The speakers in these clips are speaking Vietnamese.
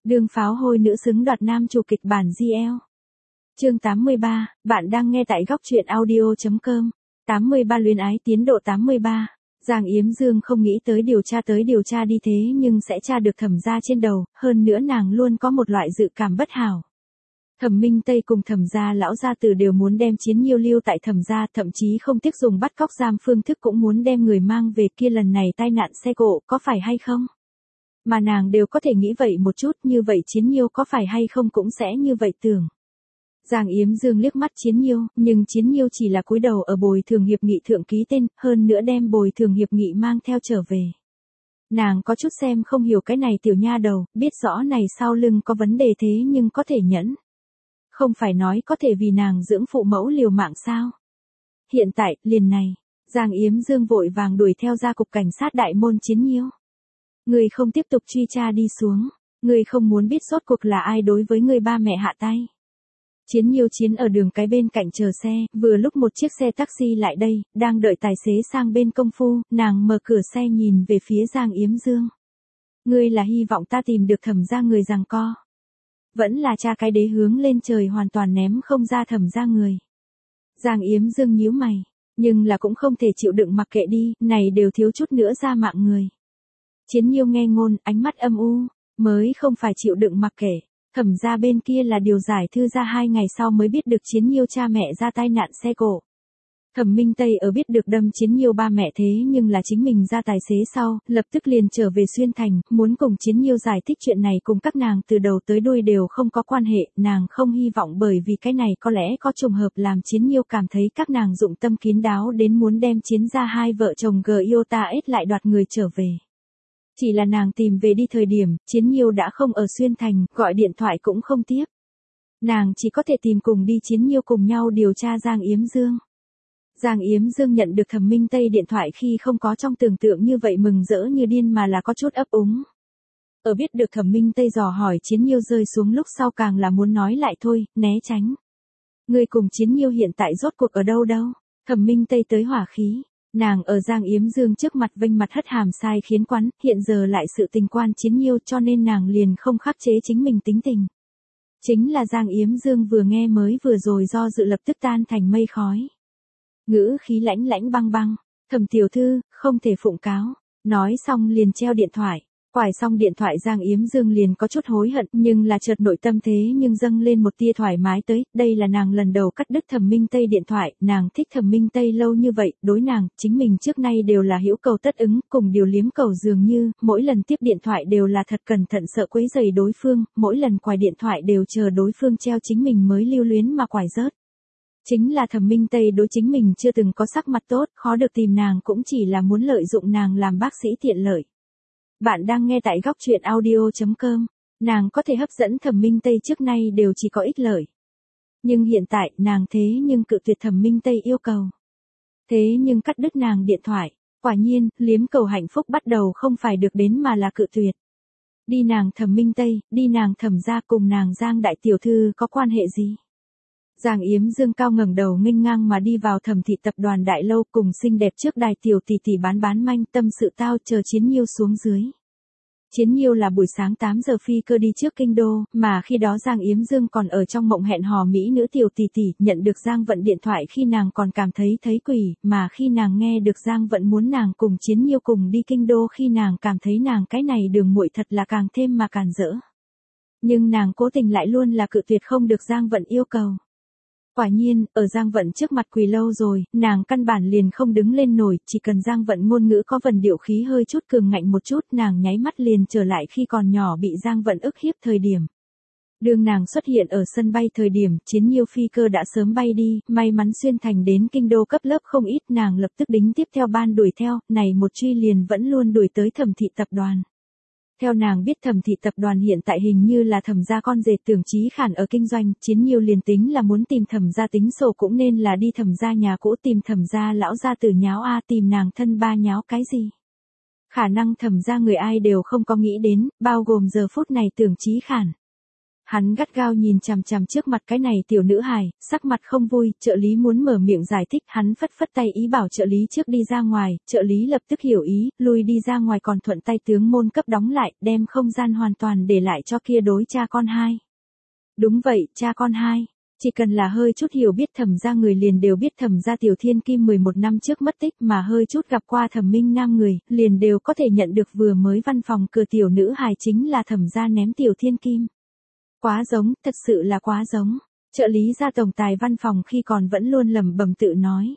Đường pháo hôi nữ xứng đoạt nam chủ kịch bản GL. Chương 83, bạn đang nghe tại góc truyện audio.com. 83 luyến ái tiến độ 83. Giang Yếm Dương không nghĩ tới điều tra đi thế nhưng sẽ tra được Thẩm gia trên đầu, hơn nữa nàng luôn có một loại dự cảm bất hảo. Thẩm Minh Tây cùng Thẩm gia lão gia tử đều muốn đem Chiến Nhiêu lưu tại Thẩm gia, thậm chí không tiếc dùng bắt cóc giam phương thức cũng muốn đem người mang về kia, lần này tai nạn xe cộ có phải hay không? Mà nàng đều có thể nghĩ vậy một chút, như vậy Chiến Nhiêu có phải hay không cũng sẽ như vậy tưởng. Giang Yếm Dương liếc mắt Chiến Nhiêu, nhưng Chiến Nhiêu chỉ là cúi đầu ở bồi thường hiệp nghị thượng ký tên, hơn nữa đem bồi thường hiệp nghị mang theo trở về. Nàng có chút xem không hiểu cái này tiểu nha đầu, biết rõ này sau lưng có vấn đề thế nhưng có thể nhẫn. Không phải nói có thể vì nàng dưỡng phụ mẫu liều mạng sao? Hiện tại, liền này, Giang Yếm Dương vội vàng đuổi theo ra cục cảnh sát đại môn Chiến Nhiêu. Người không tiếp tục truy tra đi xuống, người không muốn biết rốt cuộc là ai đối với người ba mẹ hạ tay. Chiến Nhiêu Chiến ở đường cái bên cạnh chờ xe, vừa lúc một chiếc xe taxi lại đây, đang đợi tài xế sang bên công phu, nàng mở cửa xe nhìn về phía Giang Yếm Dương. Ngươi là hy vọng ta tìm được Thẩm gia người giằng co. Vẫn là cha cái đế hướng lên trời hoàn toàn ném không ra Thẩm gia người. Giang Yếm Dương nhíu mày, nhưng là cũng không thể chịu đựng mặc kệ đi, này đều thiếu chút nữa ra mạng người. Chiến Nhiêu nghe ngôn, ánh mắt âm u, mới không phải chịu đựng mặc kệ. Thẩm gia bên kia là điều giải thư ra 2 ngày sau mới biết được Chiến Nhiêu cha mẹ ra tai nạn xe cộ. Thẩm Minh Tây ở biết được đâm Chiến Nhiêu ba mẹ thế nhưng là chính mình ra tài xế sau, lập tức liền trở về Xuyên Thành, muốn cùng Chiến Nhiêu giải thích chuyện này cùng các nàng từ đầu tới đuôi đều không có quan hệ, nàng không hy vọng bởi vì cái này có lẽ có trùng hợp làm Chiến Nhiêu cảm thấy các nàng dụng tâm kín đáo đến muốn đem Chiến gia hai vợ chồng Giota lại đoạt người trở về. Chỉ là nàng tìm về đi thời điểm, Chiến Nhiêu đã không ở Xuyên Thành, gọi điện thoại cũng không tiếp. Nàng chỉ có thể tìm cùng đi Chiến Nhiêu cùng nhau điều tra Giang Yếm Dương. Giang Yếm Dương nhận được Thẩm Minh Tây điện thoại khi không có trong tưởng tượng như vậy mừng rỡ như điên mà là có chút ấp úng. Ở biết được Thẩm Minh Tây dò hỏi Chiến Nhiêu rơi xuống lúc sau càng là muốn nói lại thôi, né tránh. Người cùng Chiến Nhiêu hiện tại rốt cuộc ở đâu? Thẩm Minh Tây tới hỏa khí. Nàng ở Giang Yếm Dương trước mặt vênh mặt hất hàm sai khiến quán, hiện giờ lại sự tình quan Chiến Nhiêu cho nên nàng liền không khắc chế chính mình tính tình. Chính là Giang Yếm Dương vừa nghe mới vừa rồi do dự lập tức tan thành mây khói. Ngữ khí lãnh băng băng, Thẩm tiểu thư, không thể phụng cáo, nói xong liền treo điện thoại. Quải xong điện thoại Giang Yếm Dương liền có chút hối hận nhưng là chợt nội tâm thế nhưng dâng lên một tia thoải mái tới, đây là nàng lần đầu cắt đứt Thẩm Minh Tây điện thoại, nàng thích Thẩm Minh Tây lâu như vậy, đối nàng, chính mình trước nay đều là hữu cầu tất ứng, cùng điều liếm cầu dường như, mỗi lần tiếp điện thoại đều là thật cẩn thận sợ quấy rầy đối phương, mỗi lần quải điện thoại đều chờ đối phương treo chính mình mới lưu luyến mà quải rớt. Chính là Thẩm Minh Tây đối chính mình chưa từng có sắc mặt tốt, khó được tìm nàng cũng chỉ là muốn lợi dụng nàng làm bác sĩ tiện lợi. Bạn đang nghe tại góc truyện audio.com, nàng có thể hấp dẫn Thẩm Minh Tây trước nay đều chỉ có ích lợi. Nhưng hiện tại nàng thế nhưng cự tuyệt Thẩm Minh Tây yêu cầu. Thế nhưng cắt đứt nàng điện thoại, quả nhiên, liếm cầu hạnh phúc bắt đầu không phải được đến mà là cự tuyệt. Đi nàng Thẩm Minh Tây, đi nàng Thẩm gia cùng nàng Giang đại tiểu thư có quan hệ gì? Giang Yếm Dương cao ngẩng đầu nghênh ngang mà đi vào Thẩm thị tập đoàn đại lâu cùng xinh đẹp trước đài tiểu tỷ tỷ bán manh tâm sự tao chờ Chiến Nhiêu xuống dưới. Chiến Nhiêu là buổi sáng 8 giờ phi cơ đi trước kinh đô, mà khi đó Giang Yếm Dương còn ở trong mộng hẹn hò mỹ nữ tiểu tỷ tỷ, nhận được Giang Vận điện thoại khi nàng còn cảm thấy quỷ, mà khi nàng nghe được Giang Vận muốn nàng cùng Chiến Nhiêu cùng đi kinh đô khi nàng cảm thấy nàng cái này đường muội thật là càng thêm mà càn rỡ. Nhưng nàng cố tình lại luôn là cự tuyệt không được Giang Vận yêu cầu. Quả nhiên, ở Giang Vận trước mặt quỳ lâu rồi, nàng căn bản liền không đứng lên nổi, chỉ cần Giang Vận ngôn ngữ có vần điệu khí hơi chút cường ngạnh một chút, nàng nháy mắt liền trở lại khi còn nhỏ bị Giang Vận ức hiếp thời điểm. Đường nàng xuất hiện ở sân bay thời điểm, Chiến Nhiêu phi cơ đã sớm bay đi, may mắn Xuyên Thành đến kinh đô cấp lớp không ít, nàng lập tức đính tiếp theo ban đuổi theo, này một truy liền vẫn luôn đuổi tới Thẩm thị tập đoàn. Theo nàng biết Thẩm thị tập đoàn hiện tại hình như là Thẩm gia con rể Tưởng Chí Khản ở kinh doanh, Chiến Nhiêu liền tính là muốn tìm Thẩm gia tính sổ cũng nên là đi Thẩm gia nhà cũ tìm Thẩm gia lão gia tử nháo tìm nàng thân ba nháo cái gì. Khả năng Thẩm gia người ai đều không có nghĩ đến, bao gồm giờ phút này Tưởng Chí Khản. Hắn gắt gao nhìn chằm chằm trước mặt cái này tiểu nữ hài, sắc mặt không vui, trợ lý muốn mở miệng giải thích, hắn phất phất tay ý bảo trợ lý trước đi ra ngoài, trợ lý lập tức hiểu ý, lui đi ra ngoài còn thuận tay tướng môn cấp đóng lại, đem không gian hoàn toàn để lại cho kia đối cha con hai. Đúng vậy, cha con hai. Chỉ cần là hơi chút hiểu biết Thẩm gia người liền đều biết Thẩm gia Tiểu Thiên Kim 11 năm trước mất tích, mà hơi chút gặp qua Thẩm Minh Nam người, liền đều có thể nhận được vừa mới văn phòng cửa tiểu nữ hài chính là Thẩm gia ném Tiểu Thiên Kim. Quá giống, thật sự là quá giống. Trợ lý gia tổng tài văn phòng khi còn vẫn luôn lẩm bẩm tự nói.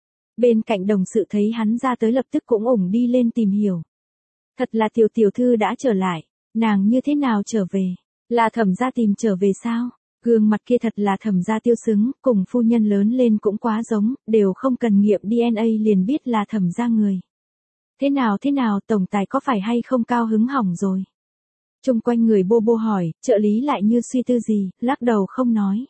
Bên cạnh đồng sự thấy hắn ra tới lập tức cũng ủng đi lên tìm hiểu. Thật là tiểu thư đã trở lại, nàng như thế nào trở về? Là Thẩm gia tìm trở về sao? Gương mặt kia thật là Thẩm gia Tiêu xứng, cùng phu nhân lớn lên cũng quá giống, đều không cần nghiệm DNA liền biết là Thẩm gia người. Thế nào, tổng tài có phải hay không cao hứng hỏng rồi? Trung quanh người bô bô hỏi, trợ lý lại như suy tư gì, lắc đầu không nói.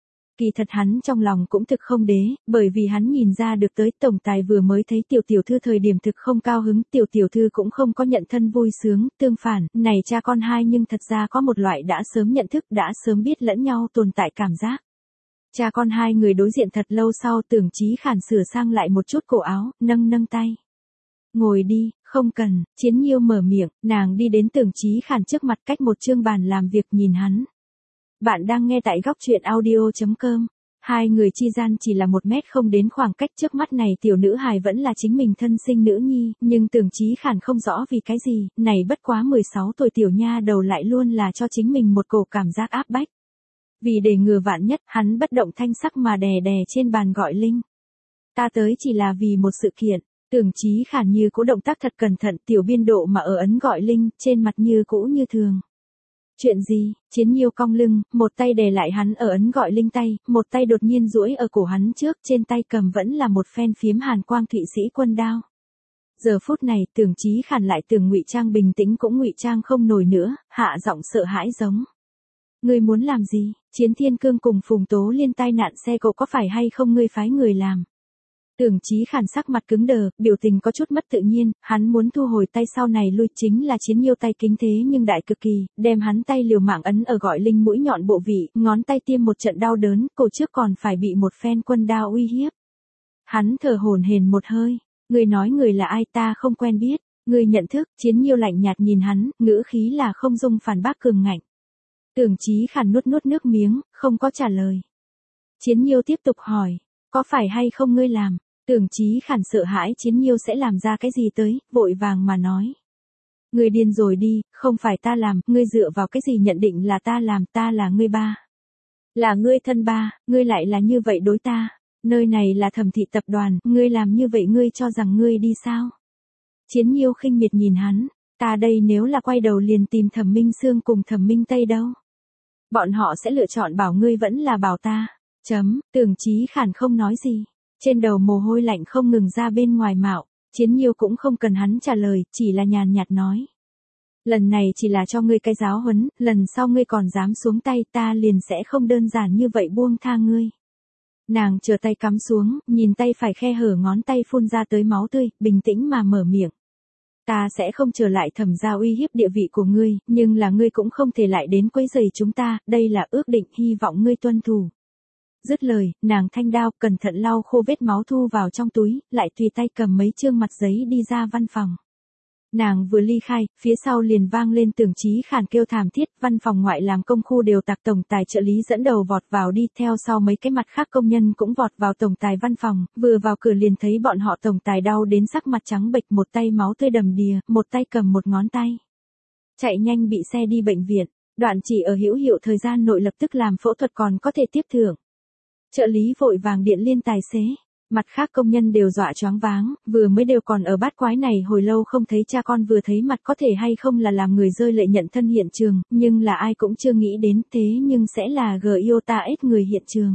Kỳ thật hắn trong lòng cũng thực không đế, bởi vì hắn nhìn ra được tới tổng tài vừa mới thấy tiểu thư thời điểm thực không cao hứng, tiểu thư cũng không có nhận thân vui sướng, tương phản, này cha con hai nhưng thật ra có một loại đã sớm nhận thức, đã sớm biết lẫn nhau tồn tại cảm giác. Cha con hai người đối diện thật lâu sau Tưởng Chí Khản sửa sang lại một chút cổ áo, nâng tay. Ngồi đi, không cần, Chiến Nhiêu mở miệng, nàng đi đến Tưởng Chí Khản trước mặt cách một chương bàn làm việc nhìn hắn. Bạn đang nghe tại góc truyện audio.com. Hai người chi gian chỉ là 1 mét không đến khoảng cách, trước mắt này tiểu nữ hài vẫn là chính mình thân sinh nữ nhi, nhưng Tưởng Chí Khản không rõ vì cái gì, này bất quá 16 tuổi tiểu nha đầu lại luôn là cho chính mình một cổ cảm giác áp bách. Vì để ngừa vạn nhất, hắn bất động thanh sắc mà đè trên bàn gọi Linh. Ta tới chỉ là vì một sự kiện. Tưởng Chí Khản như cũ động tác thật cẩn thận, tiểu biên độ mà ở ấn gọi Linh, trên mặt như cũ như thường. Chuyện gì? Chiến Nhiêu cong lưng, một tay đè lại hắn ở ấn gọi Linh tay, một tay đột nhiên duỗi ở cổ hắn trước, trên tay cầm vẫn là một phen phiếm hàn quang Thụy Sĩ quân đao. Giờ phút này, Tưởng Chí Khản lại tưởng ngụy trang bình tĩnh cũng ngụy trang không nổi nữa, hạ giọng sợ hãi giống. Ngươi muốn làm gì? Chiến Thiên Cương cùng Phùng Tố Liên tai nạn xe cộ có phải hay không ngươi phái người làm? Tưởng Chí Khản sắc mặt cứng đờ, biểu tình có chút mất tự nhiên, hắn muốn thu hồi tay sau này lui chính là Chiến Nhiêu tay kính thế nhưng đại cực kỳ, đem hắn tay liều mạng ấn ở gọi Linh mũi nhọn bộ vị, ngón tay tiêm một trận đau đớn, cổ trước còn phải bị một phen quân đao uy hiếp. Hắn thở hổn hển một hơi, người nói người là ai ta không quen biết, người nhận thức, Chiến Nhiêu lạnh nhạt nhìn hắn, ngữ khí là không dung phản bác cường ngạnh. Tưởng Chí Khản nuốt nước miếng, không có trả lời. Chiến Nhiêu tiếp tục hỏi, có phải hay không ngươi làm? Tưởng Chí Khản sợ hãi Chiến Nhiêu sẽ làm ra cái gì tới, vội vàng mà nói. Ngươi điên rồi đi, không phải ta làm, ngươi dựa vào cái gì nhận định là ta làm, ta là ngươi ba. Là ngươi thân ba, ngươi lại là như vậy đối ta. Nơi này là Thẩm thị tập đoàn, ngươi làm như vậy ngươi cho rằng ngươi đi sao? Chiến Nhiêu khinh miệt nhìn hắn, ta đây nếu là quay đầu liền tìm Thẩm Minh Sương cùng Thẩm Minh Tây đâu? Bọn họ sẽ lựa chọn bảo ngươi vẫn là bảo ta. Tưởng Chí Khản không nói gì. Trên đầu mồ hôi lạnh không ngừng ra bên ngoài mạo, Chiến Nhiêu cũng không cần hắn trả lời, chỉ là nhàn nhạt nói. Lần này chỉ là cho ngươi cái giáo huấn, lần sau ngươi còn dám xuống tay ta liền sẽ không đơn giản như vậy buông tha ngươi. Nàng chờ tay cắm xuống, nhìn tay phải khe hở ngón tay phun ra tới máu tươi, bình tĩnh mà mở miệng. Ta sẽ không trở lại Thẩm gia uy hiếp địa vị của ngươi, nhưng là ngươi cũng không thể lại đến quấy rầy chúng ta, đây là ước định, hy vọng ngươi tuân thủ. Dứt lời, nàng thanh đao cẩn thận lau khô vết máu thu vào trong túi, lại tùy tay cầm mấy chương mặt giấy đi ra văn phòng. Nàng vừa ly khai, phía sau liền vang lên Tưởng Chí Khản kêu thảm thiết, văn phòng ngoại làm công khu đều tạc tổng tài trợ lý dẫn đầu vọt vào đi, theo sau mấy cái mặt khác công nhân cũng vọt vào tổng tài văn phòng, vừa vào cửa liền thấy bọn họ tổng tài đau đến sắc mặt trắng bệch, một tay máu tươi đầm đìa, một tay cầm một ngón tay. Chạy nhanh bị xe đi bệnh viện, đoạn chỉ ở hữu hiệu thời gian nội lập tức làm phẫu thuật còn có thể tiếp thưởng. Trợ lý vội vàng điện liên tài xế, mặt khác công nhân đều dọa choáng váng, vừa mới đều còn ở bát quái này hồi lâu không thấy cha con vừa thấy mặt có thể hay không là làm người rơi lệ nhận thân hiện trường, nhưng là ai cũng chưa nghĩ đến thế nhưng sẽ là Giota S người hiện trường.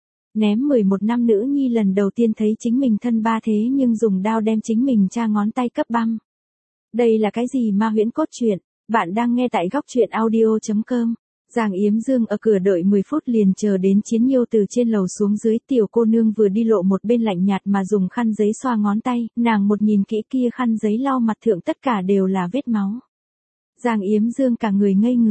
Ném 11 năm nữ nhi lần đầu tiên thấy chính mình thân ba thế nhưng dùng đao đem chính mình cha ngón tay cấp băm. Đây là cái gì ma huyễn cốt truyện, bạn đang nghe tại góc truyện audio.com. Giang Yếm Dương ở cửa đợi 10 phút liền chờ đến Chiến Nhiêu từ trên lầu xuống dưới, tiểu cô nương vừa đi lộ một bên lạnh nhạt mà dùng khăn giấy xoa ngón tay, nàng một nhìn kỹ kia khăn giấy lau mặt thượng tất cả đều là vết máu. Giang Yếm Dương cả người ngây người,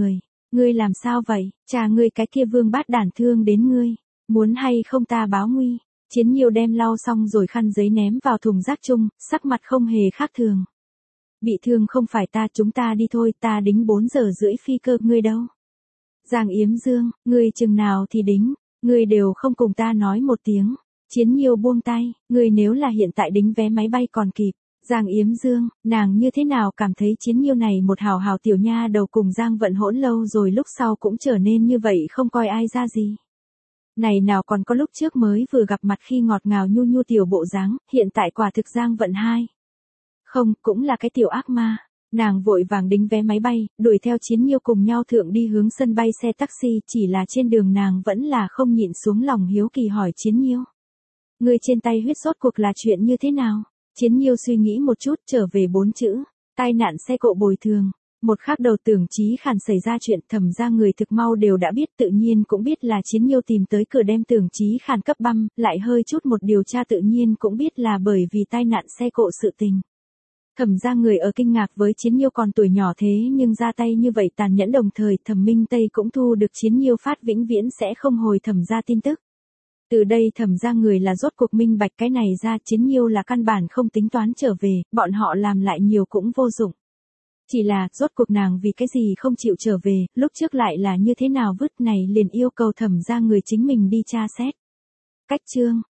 Ngươi làm sao vậy, cha ngươi cái kia vương bát đản thương đến ngươi, muốn hay không ta báo nguy. Chiến Nhiêu đem lau xong rồi khăn giấy ném vào thùng rác chung, sắc mặt không hề khác thường. Bị thương không phải ta, chúng ta đi thôi, ta đính 4 giờ rưỡi phi cơ, ngươi đâu? Giang Yếm Dương, ngươi chừng nào thì đính, ngươi đều không cùng ta nói một tiếng. Chiến Nhiêu buông tay, ngươi nếu là hiện tại đính vé máy bay còn kịp. Giang Yếm Dương, nàng như thế nào cảm thấy Chiến Nhiêu này một hào hào tiểu nha đầu cùng Giang Vận hỗn lâu rồi lúc sau cũng trở nên như vậy không coi ai ra gì. Này nào còn có lúc trước mới vừa gặp mặt khi ngọt ngào nhu nhu tiểu bộ dáng, hiện tại quả thực Giang Vận hai. Không, cũng là cái tiểu ác ma. Nàng vội vàng đính vé máy bay, đuổi theo Chiến Nhiêu cùng nhau thượng đi hướng sân bay xe taxi, chỉ là trên đường nàng vẫn là không nhịn xuống lòng hiếu kỳ hỏi Chiến Nhiêu. Người trên tay huyết sốt cuộc là chuyện như thế nào? Chiến Nhiêu suy nghĩ một chút, trở về 4 chữ, tai nạn xe cộ bồi thường. Một khắc đầu Tưởng Chí Khản xảy ra chuyện, Thẩm ra người thực mau đều đã biết, tự nhiên cũng biết là Chiến Nhiêu tìm tới cửa đem Tưởng Chí Khản cấp băm, lại hơi chút một điều tra tự nhiên cũng biết là bởi vì tai nạn xe cộ sự tình. Thẩm ra người ở kinh ngạc với Chiến Nhiêu còn tuổi nhỏ thế nhưng ra tay như vậy tàn nhẫn, đồng thời Thẩm Minh Tây cũng thu được Chiến Nhiêu phát vĩnh viễn sẽ không hồi Thẩm ra tin tức. Từ đây Thẩm ra người là rốt cuộc minh bạch cái này ra, Chiến Nhiêu là căn bản không tính toán trở về, bọn họ làm lại nhiều cũng vô dụng. Chỉ là, rốt cuộc nàng vì cái gì không chịu trở về, lúc trước lại là như thế nào vứt này liền yêu cầu Thẩm ra người chính mình đi tra xét. Cách chương